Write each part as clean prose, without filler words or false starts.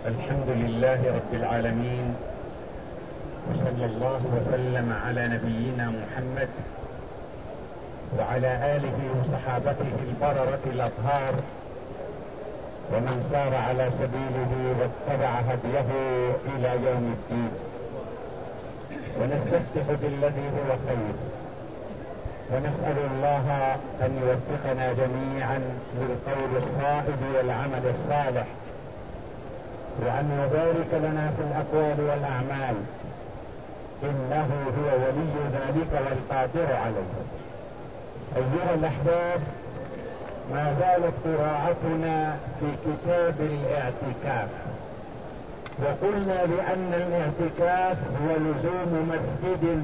الحمد لله رب العالمين، وصلى الله وسلم على نبينا محمد وعلى آله وصحابته البررة الأطهار ومن سار على سبيله واتبع هديه إلى يوم الدين. ونستفتح بالذي هو خير، ونسأل الله أن يوفقنا جميعا للقول الصائب والعمل الصالح، وأن يبارك لنا في الأقوال والأعمال، إنه هو ولي ذلك والقادر عليه. أيها الأحباب، ما زالت قراءتنا في كتاب الاعتكاف، وقلنا بأن الاعتكاف هو لزوم مسجد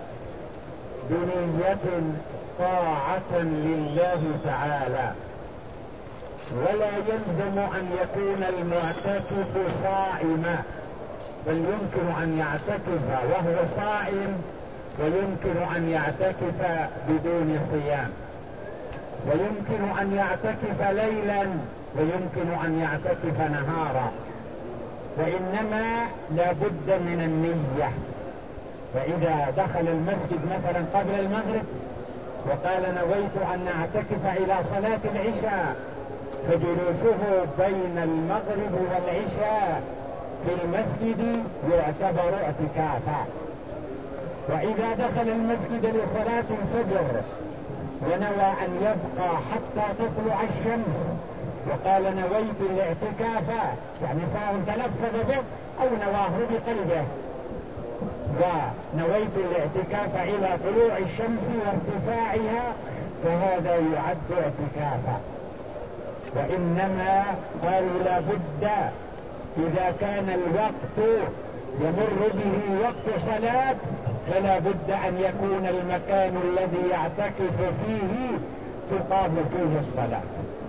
بنية طاعة لله تعالى، ولا يلزم أن يكون المعتكف صائما، بل يمكن أن يعتكف وهو صائم، ويمكن أن يعتكف بدون صيام، ويمكن أن يعتكف ليلا، ويمكن أن يعتكف نهارا، وإنما لا بد من النية. فإذا دخل المسجد مثلا قبل المغرب وقال نويت أن أعتكف إلى صلاة العشاء، فجلوسه بين المغرب والعشاء في المسجد يعتبر اعتكافا. وإذا دخل المسجد لصلاة الفجر ونوى أن يبقى حتى تطلع الشمس وقال نويت الاعتكاف، يعني سواء تلفظ به أو نواه بقلبه، ونويت الاعتكاف إلى طلوع الشمس وارتفاعها، فهذا يعد اعتكافا. وإنما قالوا لا بد إذا كان الوقت يمر به وقت صلاة فلا بد أن يكون المكان الذي يعتكف فيه تقام فيه الصلاة.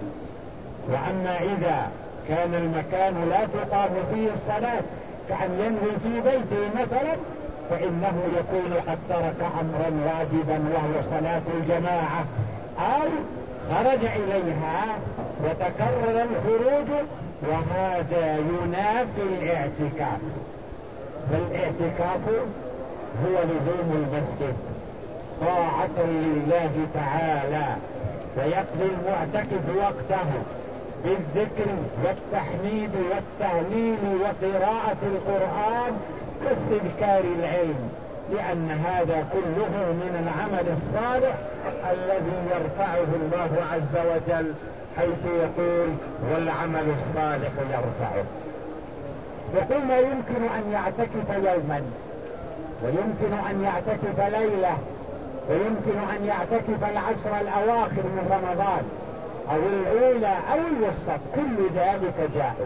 وأما إذا كان المكان لا تقام فيه الصلاة كأن ينوي في بيته مثلا، فإنه يكون قد ترك أمرا واجبا وهو صلاة الجماعة، أو خرج إليها وتكرر الخروج، وهذا ينافي الاعتكاف. فالاعتكاف هو لزوم المسجد طاعة لله تعالى، ويقضي المعتكف وقته بالذكر والتحميد والتهليل وقراءة القرآن واستذكار العلم، لأن هذا كله من العمل الصالح الذي يرفعه الله عز وجل، حيث يقول والعمل الصالح يرفعه. وقلنا يمكن أن يعتكف يوما، ويمكن أن يعتكف ليلة، ويمكن أن يعتكف العشر الأواخر من رمضان أو الأولى أو الوسط، كل ذلك جائز.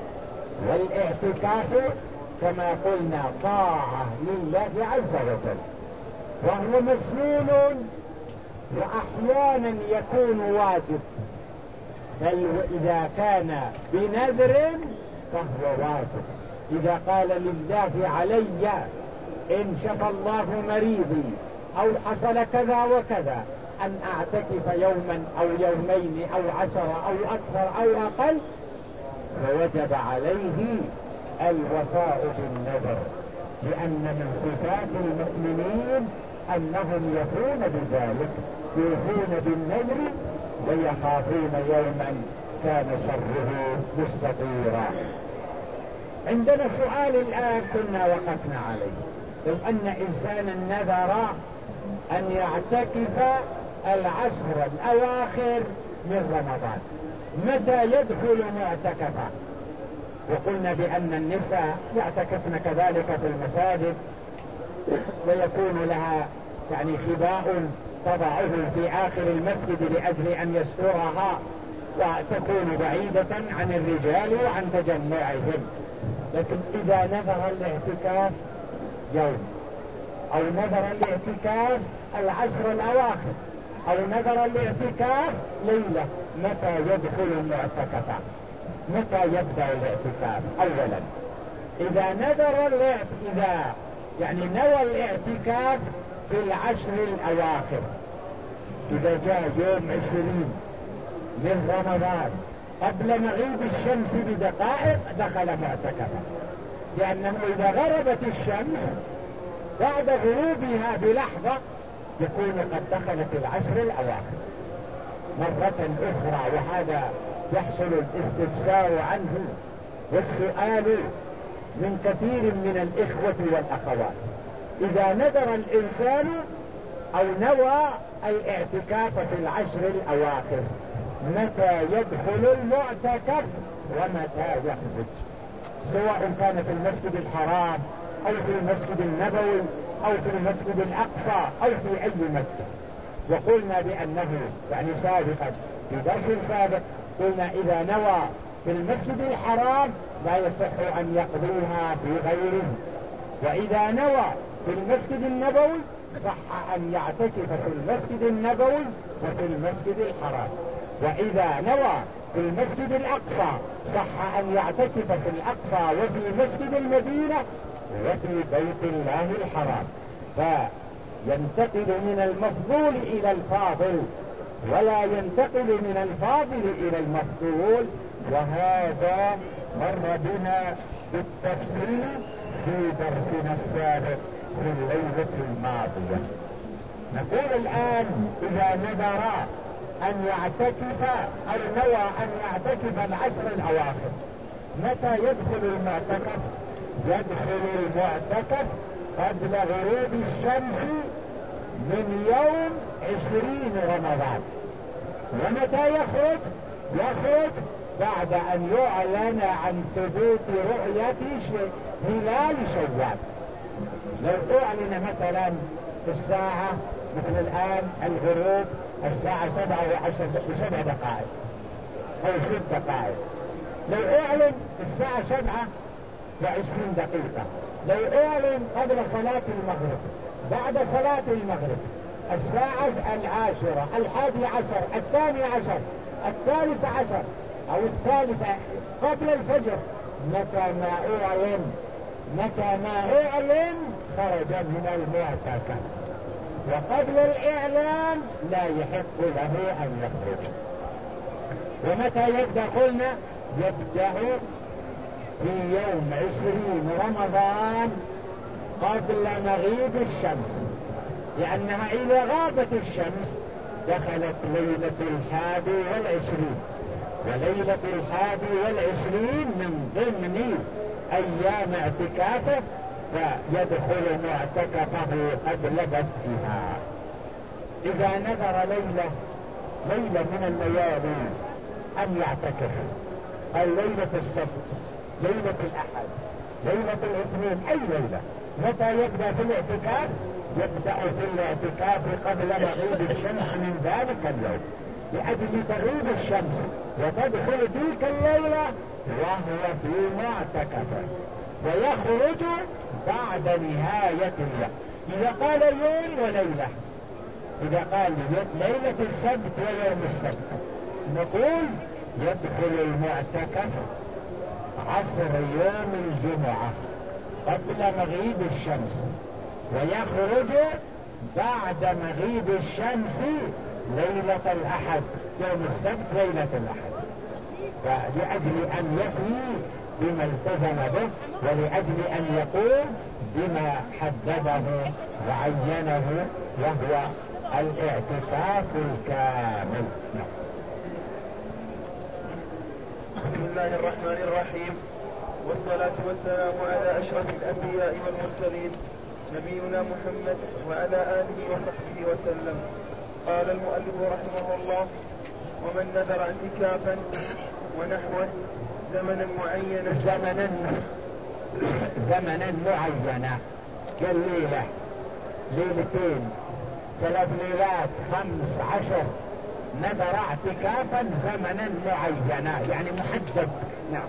والاعتكاف كما قلنا طاعة لله عز وجل، وهو مسنون، وأحيانا يكون واجب، بل إذا كان بنذر فهو واجب. إذا قال لله علي إن شفى الله مريضي أو حصل كذا وكذا أن أعتكف يوما أو يومين أو 10 أو أكثر أو أقل، فوجب عليه الوفاء بالنذر، لأن من صفات المؤمنين أنهم يفون بذلك، يوفون بالنذر ويخافون يوما كان شره مستطيرا. عندنا سؤال الآن كنا وقفنا عليه، لو أن إنسانا نذر أن يعتكف العشر الأواخر من رمضان، متى يدخل معتكفا؟ وقلنا بأن النساء يعتكفن كذلك في المساجد، ويكون لها يعني خباء تضعه في آخر المسجد لأجل أن يسترها وتكون بعيدة عن الرجال وعن تجمعهم. لكن إذا نذر الاعتكاف يوم، أو نذر الاعتكاف العشر الأواخر، أو نذر الاعتكاف ليلة، متى يدخل المعتكف؟ متى يبدأ الاعتكاف؟ أولا إذا إذا يعني نوى الاعتكاف في العشر الأواخر، إذا جاء يوم 20 من رمضان قبل مغيب الشمس بدقائق دخل معتكفا، لأنه إذا غربت الشمس بعد غروبها بلحظة يكون قد دخلت العشر الأواخر مرة أخرى. وهذا يحصل الاستفسار عنه والسؤال من كثير من الإخوة والأخوات. إذا نذر الإنسان أو نوى الاعتكاف في العشر الأواخر متى يدخل المعتكف ومتى يخرج، سواء كان في المسجد الحرام أو في المسجد النبوي أو في المسجد الأقصى أو في أي مسجد. وقلنا بأنه يعني سابقا في درس سابق قلنا إذا نوى في المسجد الحرام لا يصح أن يقضيها في غيره، وإذا نوى في المسجد النبوي صح أن يعتكف في المسجد النبوي وفي المسجد الحرام، وإذا نوى في المسجد الأقصى صح أن يعتكف في الأقصى وفي مسجد المدينة وفي بيت الله الحرام. فينتقل من المفضول إلى الفاضل ولا ينتقل من الفاضل إلى المفضول، وهذا مر بنا بالتفصيل في درسنا السابق في الليلة الماضية. نقول الآن إذا نذر أن يعتكف أو نوى أن يعتكف العشر الأواخر متى يدخل المعتكف؟ يدخل المعتكف قبل غروب الشمس من يوم 20 رمضان. ومتى يخرج؟ يخرج بعد أن يعلن عن ثبوت رؤية هلال شوال. لو أعلن مثلا في الساعة مثل الآن الغروب الساعة 7:10 دقائق أو 6 دقائق، لو أعلن الساعة 7:20 دقيقة، لو أعلن قبل صلاة المغرب، بعد صلاة المغرب، الساعة 10، 11، 12، 13 أو 3 قبل الفجر، متى ما أعلن خرج من المعتكف، وقبل الإعلان لا يحق له أن يخرج. ومتى يبدأ؟ قلنا يبدأ في يوم 20 رمضان قبل مغيب الشمس، لأنها إذا غابت الشمس دخلت ليلة 21، وليلة 21 من ضمن أيام اعتكافه، فيدخل معتكفه قبل بدءها. إذا نذر ليلة من الليالي أن يعتكف، قال ليلة السبت، ليلة الأحد، ليلة الاثنين، أي ليلة، متى يبدأ في الاعتكاف؟ يبدأ في الاعتكاف قبل مغيب الشمس من ذلك اليوم، لأجل تغيب الشمس وتدخل تلك الليلة وهو في معتكفه، ويخرج بعد نهاية اليوم. إذا قال يوم وليلة، إذا قال ليلة السبت ويوم السبت، نقول يدخل المعتكف عصر يوم الجمعة قبل مغيب الشمس، ويخرج بعد مغيب الشمس ليلة الأحد، يوم السبت ليلة الأحد، فلأجل أن يفي بما التزم به، ولأجل أن يقوم بما حدده وعينه، وهو الاعتكاف الكامل. بسم الله الرحمن الرحيم، والصلاة والسلام على أشرف الأنبياء والمرسلين نبينا محمد وعلى آله وصحبه وسلم. قال المؤلف رحمه الله: ومن نذر اعتكافا ونحوه زمنا معينا كالليلة، ليلتين، 3 ليلات، 15، نذر اعتكافا زمنا معينا يعني محدد. نعم.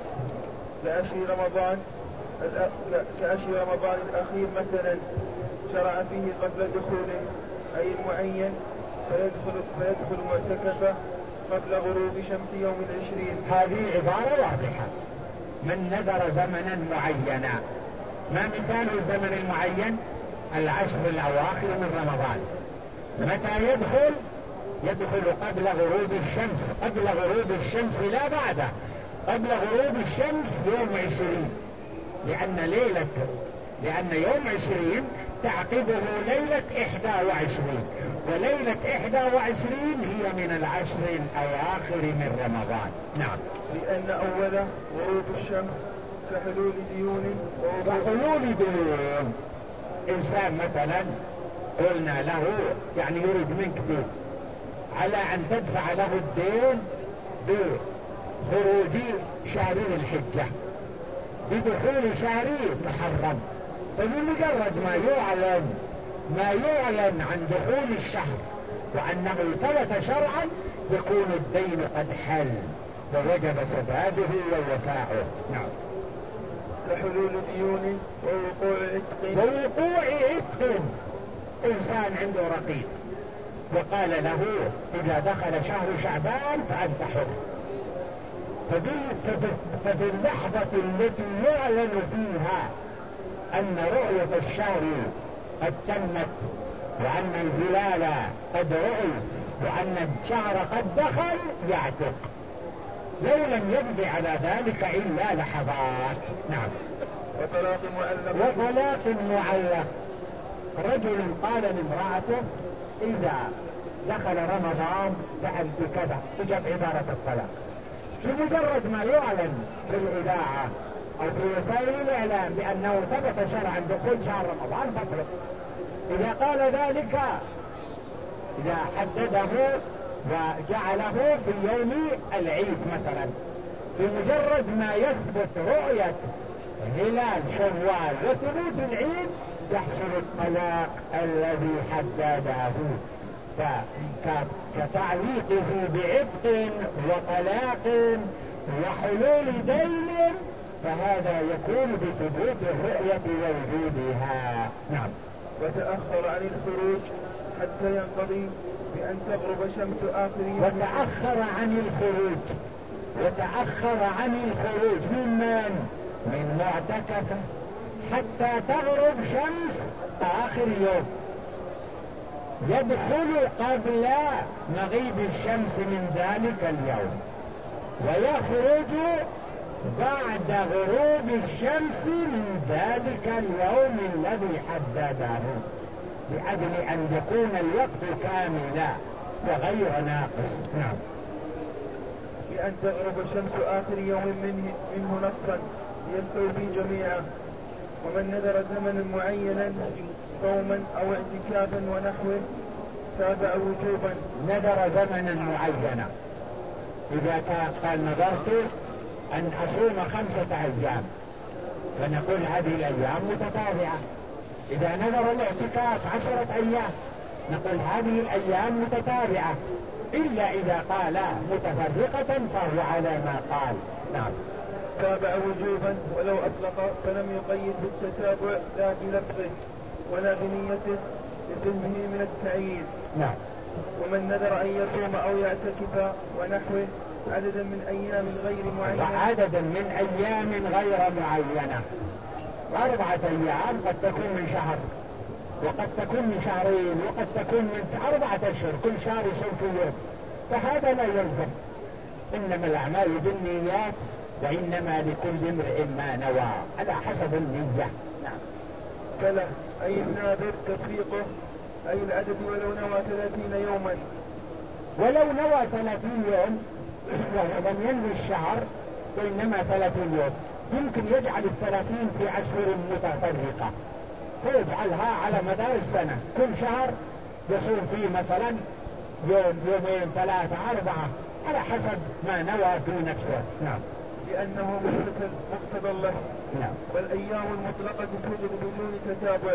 كأشهر رمضان الأخير مثلا شرع فيه قبل دخوله أي المعين، فيدخل معتكفه قبل غروب شمس يوم 20. هذه عبارة واضحة. من نذر زمنا معينا، ما مثال الزمن المعين؟ العشر الأواخر من رمضان. متى يدخل؟ يدخل قبل غروب الشمس، قبل غروب الشمس لا بعده، قبل غروب الشمس يوم 20، لأن يوم 20 تعقبه ليلة 21، وليلة 21 هي من العشر الأواخر من رمضان. نعم. لأن أوله غروب الشمس كحلول ديون. كحلول ديون. إنسان مثلا قلنا له يعني يريد منك دين، على أن تدفع له الدين بخروج شهر الحجة، بدخول شهر محرم، فبمجرد ما يعلن عن دخول الشهر وأنه ثبت شرعا يكون الدين قد حل ووجب سداده ووفاؤه. نعم. كحلول ديون ووقوع عتق. إنسان عنده رقيق وقال له إذا دخل شهر شعبان فأنت حر، ففي اللحظة التي يعلن فيها أن رؤية الشهر قد تمت وأن الهلال قد رؤي وأن الشهر قد دخل يعتق، لو لم يبدي على ذلك إلا لحظات. نعم. وطلاق معلق. رجل قال لامرأته إذا دخل رمضان فعلت كذا، تجب عبارة الطلاق. بمجرد ما يعلن في الإذاعة أو في وسائل الإعلام بأنه ثبت شرعا دخول شهر رمضان فطلق. إذا قال ذلك، إذا حدده وجعله في يوم العيد مثلا، بمجرد ما يثبت رؤية هلال شوال وثبوت العيد يحصل الطلاق الذي حدده، كتعليقه بعتق وطلاق وحلول دين، فهذا يكون بثبوت الرؤية ووجودها. نعم. وتأخر عن الخروج حتى ينقضي بأن تغرب شمس آخر يوم. وتأخر عن الخروج من معتكفة حتى تغرب شمس آخر يوم، يدخل قبل مغيب الشمس من ذلك اليوم ويخرج بعد غروب الشمس من ذلك اليوم الذي حدده، لأجل أن يكون الوقت كاملا وغير ناقص. نعم. بأن تغرب شمس آخر يوم منه نصا يستوفي جميعا. ومن نذر زمنا معينا صوما أو اعتكافا ونحوه تابع وجوبا. نذر زمنا معينا، إذا قال نذرت أن أصوم 5 أيام فنقول هذه الأيام متتابعة. إذا نذر الاعتكاف 10 أيام نقول هذه الأيام متتابعة، إلا إذا قال متفرقة فهو على ما قال. نعم. تابع وجوبا ولو أطلق فلم يقيد بالتتابع لا بلفظه ولا بنيته لفهمه من التعيين. نعم. ومن نذر أن يصوم أو يعتكف ونحوه عددا من أيام غير معينة. عددا من أيام غير معينة، 4 أيام قد تكون من شهر وقد تكون من شهرين وقد تكون من 4 أشهر، كل شهر يصوم في يوم، فهذا لا يلزم. إنما الأعمال بالنيات وإنما لكل امرئ ما نوى على حسب النية. نعم. كلا أي الناذر تفريقه أي العدد ولو نوى 30 يوما. ولو نوى 30 يوم وهو لم ينوي الشهر وإنما 30 يوم، يمكن يجعل 30 في أشهر متفرقة فيجعلها على مدار السنة، كل شهر يصوم فيه مثلا يوم 2 3 4 على حسب ما نوى في نفسه. نعم. لأنه مقتضى الله. نعم. والأيام المطلقة توجد بدون تتابع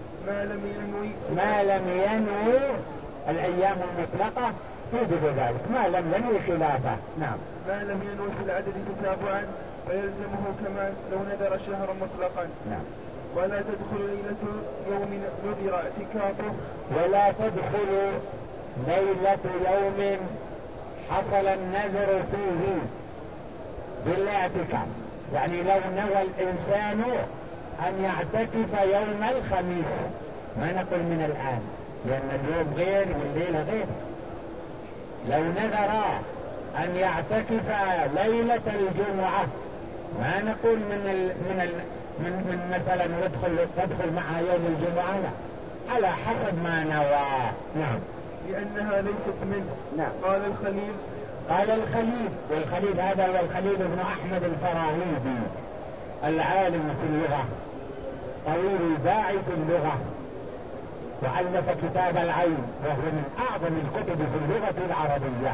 ما لم ينوي الأيام المطلقة توجد ذلك ما لم ينوي خلافه. نعم. ما لم ينوي في العدد تتابعا فيلزمه كما لو نذر شهرا مطلقا. نعم. ولا تدخل ليلة يوم نذر اعتكافه. ولا تدخل ليلة يوم حصل النذر فيه بالاعتكاف، يعني لو نوى الإنسان أن يعتكف يوم الخميس، ما نقول من الآن لأن اليوم غير والليلة غير، لو نذر أن يعتكف ليلة الجمعة، ما نقول من مثلا تدخل معها يوم الجمعة، لا، على حسب ما نوى. نعم. لأنها ليست منه. نعم. قال الخليل، والخليل هذا هو الخليل بن أحمد الفراهيدي، العالم في اللغة، طويل الباع في اللغة، وألف كتاب العين، وهو من أعظم الكتب في اللغة العربية،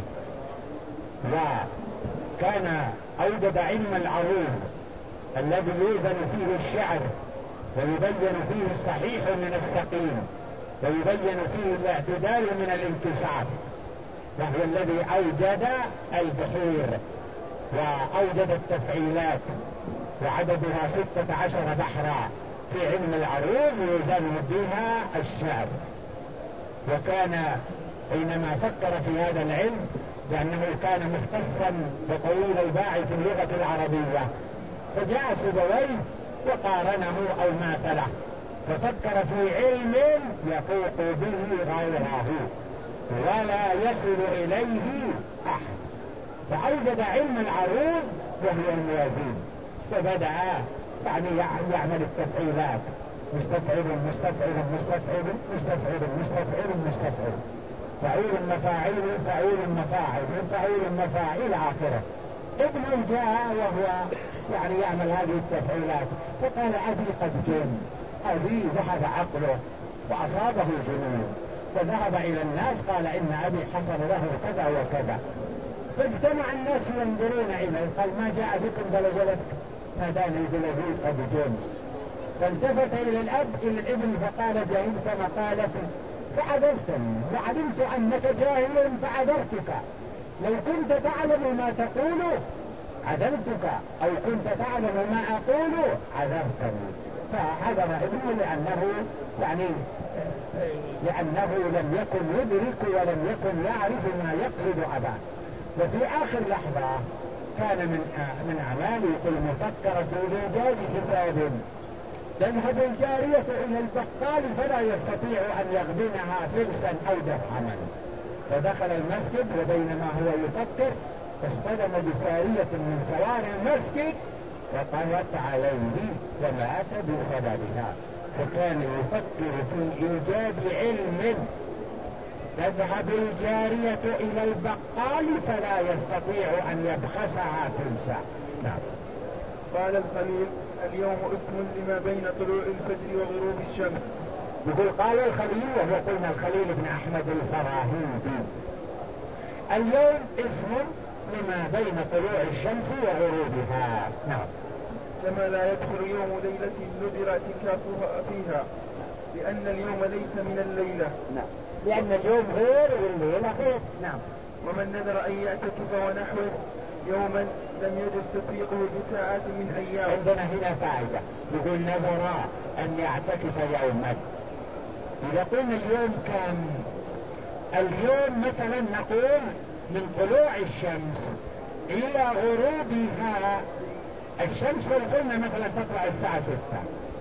وكان أوجد علم العروض الذي يوزن فيه الشعر ويبين فيه الصحيح من السقيم ويبين فيه الاعتدال من الانكسار، وهو الذي أوجد البحير وأوجد التفعيلات، وعددها 16 بحرا في علم العروض يوزن بها الشعر. وكان حينما فكر في هذا العلم، لأنه كان مختصا بطويل الباع في اللغة العربية، فجاء سيبويه وقارنه أو ماثله، ففكر في علم يفوق به غيره ولا يصل إليه أحد، فأوجد علم العروض وهي الموازين، فبدأ يعني يعمل التفعيلات، مستفعل مستفعل مستفعل مستفعل مستفعل مستفعل، فعيل مفاعيل فعيل مفاعل فعيل مفاعيل آخره. ابن جاء وهو يعني يعمل هذه التفعيلات، فقال أبي قد جن، أبي ذهب عقله وأصابه جنون، فذهب إلى الناس قال إن أبي حصل له كذا وكذا، فاجتمع الناس ينظرون إليه، قال ما جاء بكم زلزلتك، ما دان الزلزل قد جن. فالتفت إلى الأب إلى الابن فقال جاهلت مقالتي فعذرتني وعلمت أنك جاهل فعذرتك، لو كنت تعلم ما تقول عذرتك أو كنت تعلم ما أقول عذرتني. فعذر ابنه لأنه لم يكن يدرك ولم يكن يعرف ما يقصد أباه. وفي آخر لحظة كان من أعماله المفكرة لإيجاد حساب، تذهب الجارية إلى البقال فلا يستطيع أن يغبنها فلسا أو درهما، فدخل المسجد وبينما هو يفكر اصطدم بسارية من سوار المسجد فطلت عليه ومات بسببها. فكان يفكر في إيجاد علم، تذهب الجارية إلى البقال فلا يستطيع أن يبخسها فلسا. نعم. قال الخليل اليوم اسم لما بين طلوع الفجر وغروب الشمس. يقول قال الخليل، وهو قلنا الخليل بن أحمد الفراهيدي، اليوم اسم لما بين طلوع الشمس وغروبها. نعم. كما لا يدخل يوم ليلة نذر اعتكافها فيها، لأن اليوم ليس من الليلة. نعم. لأن اليوم غير والليلة غير. نعم. ومن نذر أن يعتكف ونحوه يوما لم يجد تطبيقه بساعات من أيام. عندنا هنا فائدة، يقول نذر أن يعتكف يوما. إذا قلنا اليوم كم؟ اليوم مثلا نقول من طلوع الشمس إلى غروبها. الشمس قلنا مثلا تطلع الساعة 6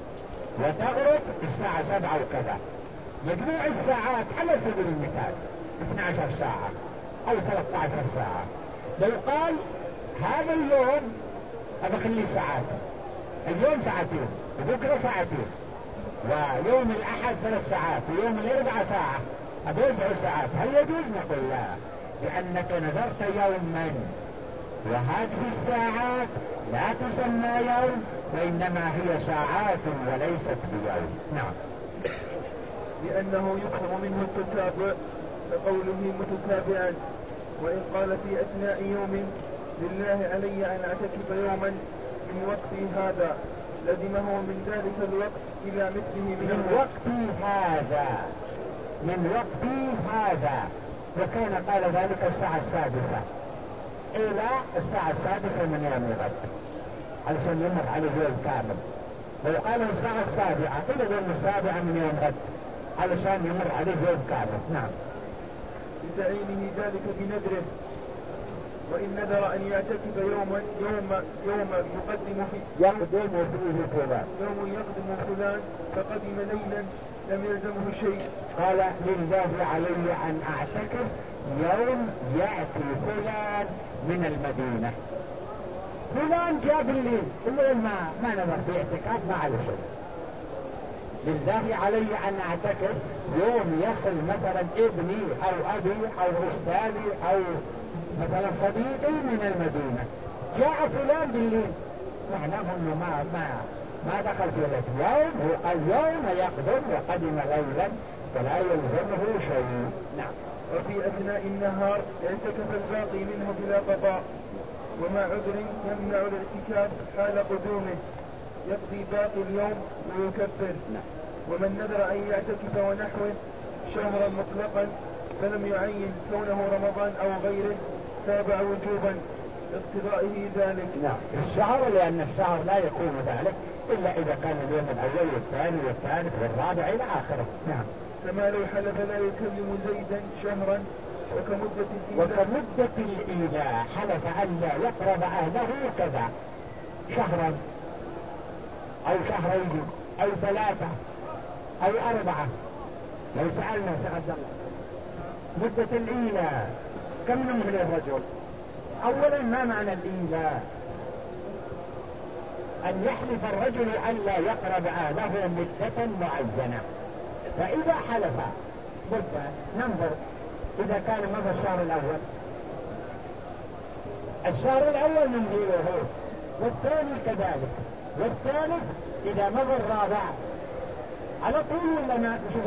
وتغرب الساعة 7 وكذا، مجموع الساعات على سبيل المثال 12 ساعة أو 13 ساعة. لو قال هذا اليوم أبخلي ساعات، اليوم ساعتين وبكرة ساعتين ويوم الأحد 3 ساعات ويوم الأربعاء ساعة، أبوزع ساعات، هل يجوز؟ نقول لا، لأنك نذرت يوما وهذه الساعات لا تسمى يوم وإنما هي ساعات وليست بيوم. نعم. لأنه يفهم منه التتابع كقوله متتابعا، وإن قال في أثناء يوم لله علي أن أعتكف يوما من وقتي هذا لزمه من ذلك الوقت إلى مثله من وقتي هذا، من وقتي هذا، وكان قال ذلك الساعة 6 إلى الساعة 6 من يوم الغد علشان يمر عليه يوم كامل. لو قال الساعة 7 إلى يوم 7 من يوم غد علشان يمر عليه يوم كامل. نعم. لتعينه ذلك بنذره. وإن نذر أن يعتكف يوم يقدم فيه فلان فقدم ليلا لم يلزمه شيء. قال لله علي أن أعتكف يوم يأتي فلان من المدينة. فلان جاء بالليل ما نظر في اعتكاف ما عليه شيء. لله علي أن أعتكف يوم يصل مثلا ابني أو أبي أو أستاذي أو مثلا صديقي من المدينة. جاء فلان بالليل معناه أنه ما دخل في اليوم. هو قال يوم يقدم وقدم ليلا فلا يلزمه شيء. نعم. وفي أثناء النهار اعتكف الباقي منه بلا قضاء وما عذر يمنع الاعتكاف حال قدومه يقضي باقي اليوم ويكفر. ومن نذر أن يعتكف ونحوه شهرا مطلقا فلم يعين كونه رمضان أو غيره تابع وجوبا لاقتضائه ذلك. نعم. الشهر لأن الشهر لا يكون ذلك إلا إذا كان اليوم الأول والثاني والثالث والرابع إلى آخره. نعم. كما لو حلف لا يكلم زيدا شهرا وكمدة الإيلاء حلف أن لا يقرب أهله كذا شهرا أو شهرين أو ثلاثة أو أربعة. لو سألنا سعد الله مدة الإيلاء كم من الرجل؟ أولا ما معنى الإيلاء؟ أن يحلف الرجل أن لا يقرب أهله مدة معينة. فإذا حلف مدة ننظر إذا كان مضى الشهر الأول نمضيه والثاني كذلك والثالث إذا مضى الرابع على طول. ولا نشوف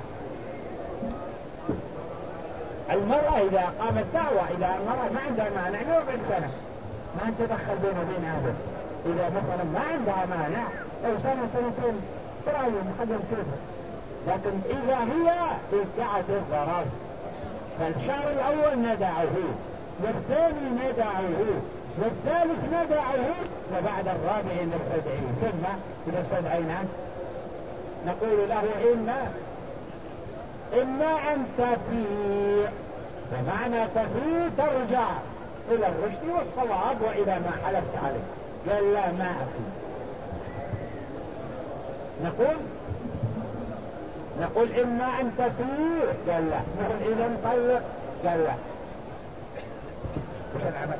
المرأة إذا قامت دعوة إذا المرأة ما عندها مانع يوم سنة ما نتدخل بين وبين هذا. إذا مثلا ما عندها مانع أو سنة سنتين ترايم حجم كيفه. لكن إذا هي ادعت الضرر فالشهر الأول ندعه والثاني ندعه والثالث ندعه وبعد الرابع نستدعيه. ثم إذا استدعينا نقول له إما أن تفيء. فمعنى تفيء ترجع إلى الرشد والصواب وإلى ما حلفت عليه. قال لا ما أفيء. نقول إما أن تفيء. قال لا. نقول إذا نطلق. قال لا. وش العمل؟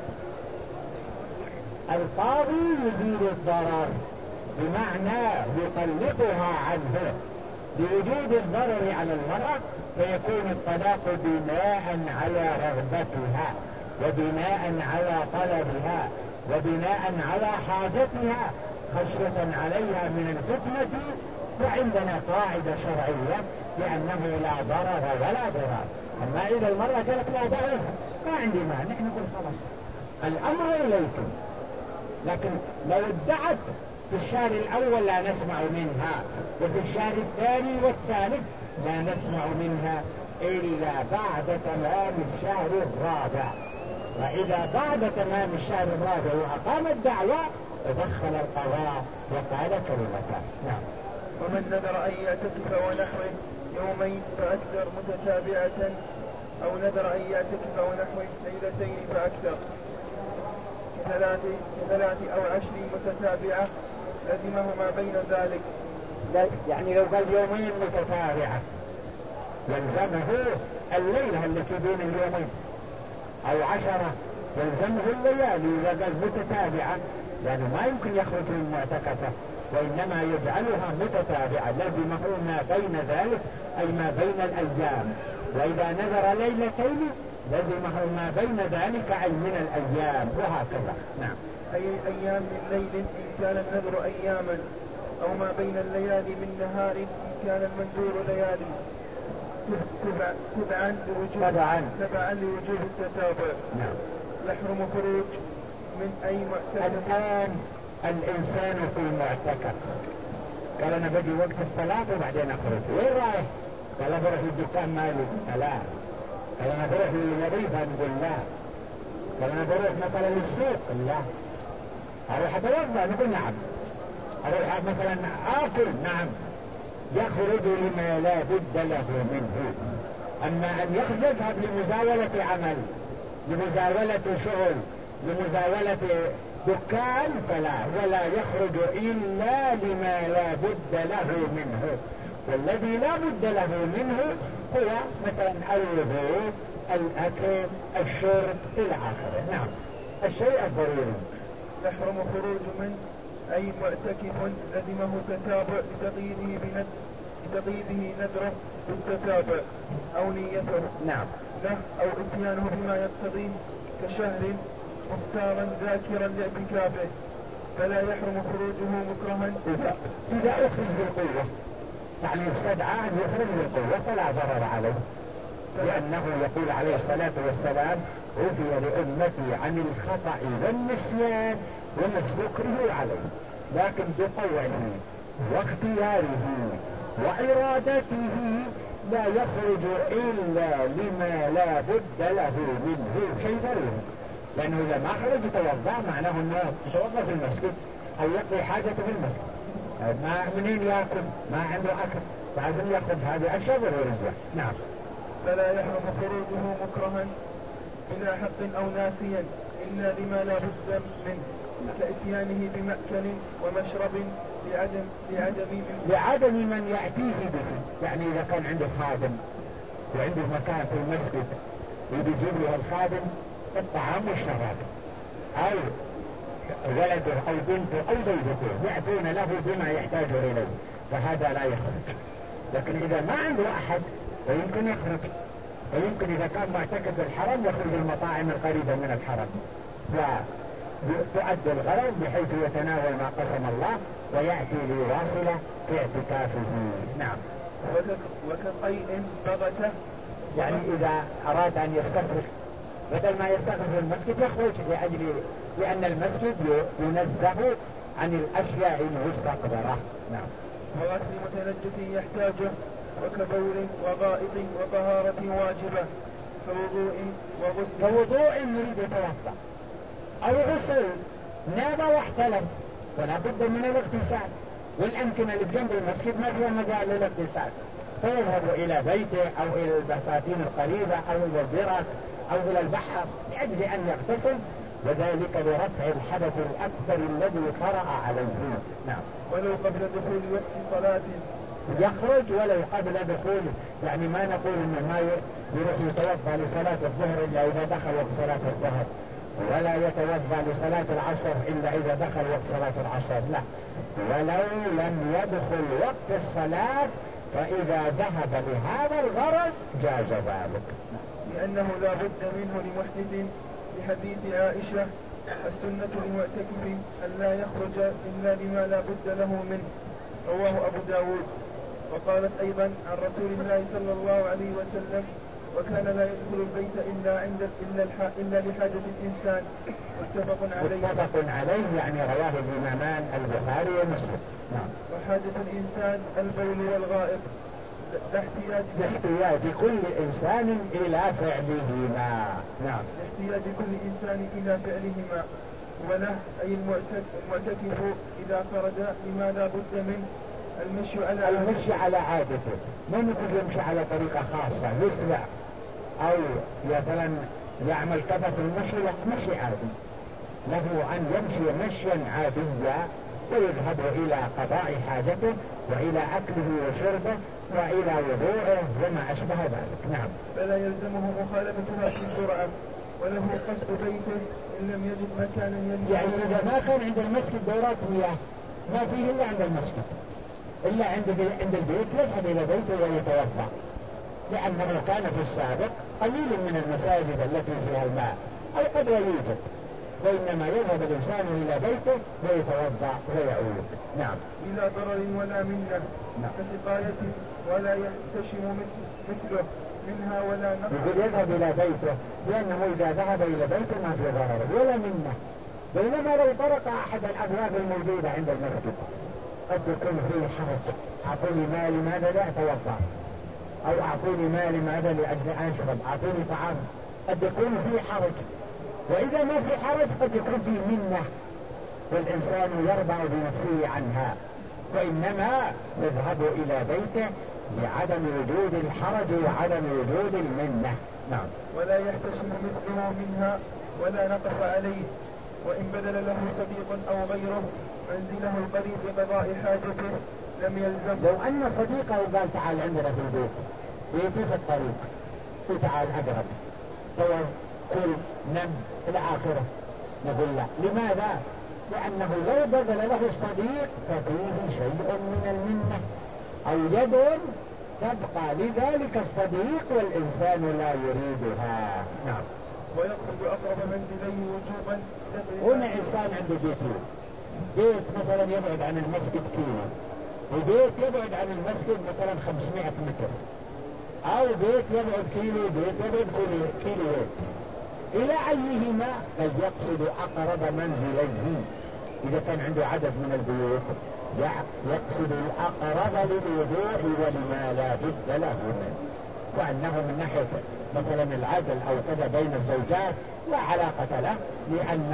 القاضي يزيل الضرر بمعنى يطلقها عنه بوجود الضرر على المرأة فيكون الطلاق بناء على رغبتها وبناء وبناء على طلبها وبناء على حاجتها خشية عليها من الفتنة. وعندنا قاعدة شرعية لأنه لا ضرر ولا ضرر. أما إذا المرأة قالت لا ضرر ما عندي مانع نقول خلاص الأمر إليكم. لكن لو ادعت في الشهر الأول لا نسمع منها وفي الشهر الثاني والثالث لا نسمع منها إلا بعد تمام الشهر الرابع. وإذا بعد تمام الشهر الرابع وأقام الدعوة تدخل القضاء وقال كلمته. نعم. ومن نذر أن يعتكف ونحوه يومين فأكثر متتابعة أو نذر أن يعتكف ونحوه ليلتين فأكثر كثلاث أو 10 متتابعة لزمه ما بين ذلك. يعني لو قال يومين متتابعة يلزمه الليلة التي بين اليومين أو 10 يلزمه الليالي. إذا قال متتابعة لأنه ما يمكن يخرج من معتكفه وإنما يجعلها متتابعة لازمه ما بين ذلك أي ما بين الأيام. وإذا نذر ليلتين لازمه ما بين ذلك أي من الأيام وهكذا. نعم. أي أيام من ليل إن كان النذر أياما أو ما بين الليالي من نهار إن كان المنذور ليالي تبعا لوجوب التتابع. نعم. يحرم خروج من أي معتكف. الآن الإنسان في المعتكف قال أنا بجي وقت الصلاة وبعدين أخرج. وين رايح؟ قال بروح الدكان مالي. لا. قال أنا بروح للوظيفة. نقول لا. قال أنا بروح مثلا للسوق. لا. أروح أتوضأ. نقول نعم. أروح مثلا آكل. نعم. يخرج لما لا بد له منه. أما أن يذهب لمزاولة عمل لمزاولة شغل لمزاولة دكان فلا. ولا يخرج إلا لما لا بد له منه. والذي لا بد له منه هو مثلا الوضوء، الأكل، الشرب إلى آخره. نعم. الشيء الضروري. يحرم خروج من أي معتكف لزمه تتابع لتقييده نذره بالتتابع أو نيته نعم له أو اتيانه بما يقتضيه كشهر مختارا ذاكرا لاعتكافه، فلا يحرم خروجه مكرها إذا أخرج بالقوة، يعني استدعى أن يخرج بالقوة فلا ضرر عليه، لأنه يقول عليه الصلاة والسلام عفي لأمتي عن الخطأ والنسيان وما استكره عليه، لكن بطوعه واختياره وإرادته لا يخرج إلا لما لا بد له منه شيء ضروري، لأنه إذا ما خرج يتوضأ معناه أنه يتوضأ في المسجد أو يقضي حاجته في المسجد، ما منين يأكل، ما عنده أكل، لازم يأخذ هذه أشياء ضرورية. نعم. فلا يحرم خروجه مكرها بلا حق أو ناسيا إلا لما لا بد منه كإتيانه بمأكل ومشرب لعدم من يأتيه به، يعني إذا كان عنده خادم وعنده مكان في المسجد يجيب له الخادم الطعام والشراب، أو ولده أو بنته أو زوجته يأتون له بما يحتاج إليه، فهذا لا يخرج. لكن إذا ما عنده أحد ويمكن يخرج، ويمكن إذا كان معتكف الحرم يخرج المطاعم القريبة من الحرم وتؤدي الغرض بحيث يتناول ما قسم الله ويأتي ليواصل في اعتكافه. نعم. وكقيء بغته، يعني إذا أراد أن يستخرج بدل ما يستخرج المسجد يخرج لأن المسجد ينزه عن الأشياء المستقبرة. نعم. وغسل متنجس يحتاجه وكبول وغائط وطهارة واجبة كوضوء وغسل. كوضوء يريد يتوضأ أو غسل نام واحتلم ولا بد من الاغتسال، والأمكنة اللي بجنب المسجد ما فيها مجال للاغتسال، فيذهب إلى بيته أو إلى البساتين القريبة أو إلى البرك أو إلى البحر لأجل أن يغتسل، وذلك لرفع الحدث الأكبر الذي طرأ عليه. نعم. ولو قبل دخول وقت صلاة يخرج ولو قبل دخوله، يعني ما نقول إنه ما يروح يتوضأ لصلاة الظهر إلا إذا دخل وقت صلاة الظهر، ولا يتوضأ لصلاة العصر إلا إذا دخل وقت صلاة العصر، لا، ولو لم يدخل وقت الصلاة فإذا ذهب لهذا الغرض جاز ذلك، لأنه لا بد منه لمحدث، لحديث عائشة السنة للمعتكف أن لا يخرج إلا لما لا بد له منه، رواه أبو داود. وقالت أيضا عن رسول الله صلى الله عليه وسلم وكان لا يدخل البيت إلا لحاجة الإنسان، متفق عليه يعني رواه الإمامان البخاري ومسلم. نعم. وحاجة الإنسان البول والغائط لاحتياج كل إنسان إلى فعلهما. نعم. لاحتياج كل إنسان إلى فعلهما. وله أي المعتكف إذا خرج لما لا بد منه المشي على عادته، ما نقول يمشي على طريقة خاصة يسرع أو مثلا يعمل كذا في المشي، لا، مشي عادي، له أن يمشي مشيا عاديا ويذهب إلى قضاء حاجته وإلى أكله وشربه وإلى وضوءه وما أشبه ذلك. نعم. فلا يلزمه مخالفتها في السرعة، وله قصد بيته إن لم يجد مكانا يلزمه. يعني إذا ما كان عند المسجد دورات مياه ما فيه إلا عند المسجد، إلا عند البيت يذهب إلى بيته ويتوضأ، لأنه كان في السابق قليل من المساجد التي فيها الماء أو قد يوجد، وإنما يذهب الإنسان إلى بيته ويتوضأ ويعود. نعم. بلا ضرر ولا منه. نعم. كسقاية ولا يحتشم مثله منها ولا نقص. يقول يذهب إلى بيته لأنه إذا ذهب إلى بيته ما في ضرر ولا منه، بينما لو طرق أحد الأبواب الموجودة عند المسجد قد يكون فيه حرج، أعطوني مال لماذا لا أتوضأ، أو أعطوني مال لماذا لأجل أشرب، أعطوني طعام، قد يكون فيه حرج. وإذا ما في حرج قد يكون فيه منة والإنسان يرضى بنفسه عنها، وإنما يذهب إلى بيته لعدم وجود الحرج وعدم وجود المنة. نعم. ولا يحتشم مثله منها ولا نقص عليه، وإن بذل له صديق أو غيره منزله القريب بقضاء حاجته لم يلزم. لو أن صديقه قال تعال عندنا في البيت بيتي في الطريق تعال أقرب صور كل نم إلى آخره، نقول لا. لماذا؟ لأنه لو بذل له الصديق ففيه شيء من المنة أو يد تبقى لذلك الصديق والإنسان لا يريدها. نعم. ويقصد أقرب منزليه وجوبا. هنا إنسان عنده بيتين، بيت مثلا يبعد عن المسجد كيلو، وبيت يبعد عن المسجد مثلا 500 متر، أو بيت يبعد كيلو، بيت يبعد كيلو. إلى أيهما قد يقصد أقرب منزليه؟ إذا كان عنده عدد من البيوت يقصد الأقرب للوضوء ولما لا بد له منه، وأنه من ناحية مثلا العدل أو كذا بين الزوجات لا علاقة له، لأن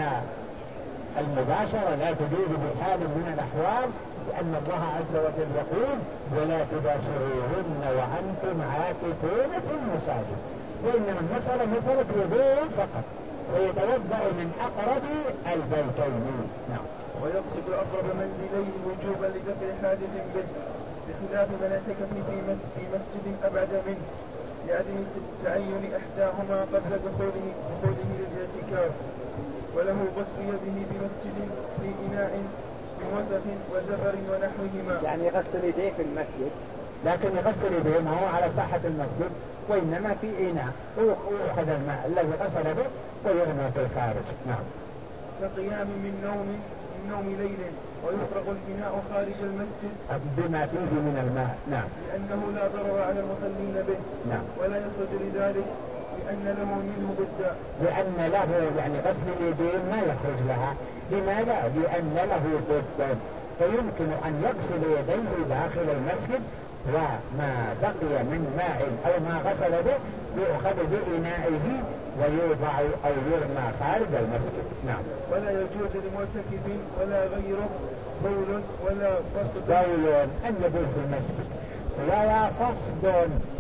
المباشرة لا تجوز بحال من الأحوال، لأن الله عز وجل يقول ولا تباشروهن وأنتم عاكفون في المساجد، وإنما المسألة مسألة وضوء فقط، ويتوضأ من أقرب البيتين. نعم. ويقصد أقرب منزليه وجوبا لدفع حادث به، بخلاف من اعتكف في مسجد أبعد منه لعدم تعين إحداهما قبل دخوله للاعتكاف، وله غسل يده بمسجد في إناء من وسخ وزفر ونحوهما. يعني يغسل يديه في المسجد، لكن يغسل يديه ما هو على ساحة المسجد، وإنما في إناء ويأخذ الماء الذي غسل به ويرمى في الخارج. نعم. كقيام من نوم ليل ويفرغ الإناء خارج المسجد بما فيه من الماء. نعم. لأنه لا ضرر على المصلين به. نعم. ولا يخرج لذلك لأن له منه ضدا. لأن له يعني غسل اليدين ما يخرج لها. لماذا؟ لأن له ضدا، فيمكن أن يغسل يديه داخل المسجد، وما بقي من ماء أو ما غسل به يؤخذ بإنائه ويوضع أو يرمى خارج المسجد. نعم. ولا يجوز لمعتكف ولا غيره بول ولا فصد. بول أن يبول في المسجد، ولا فصد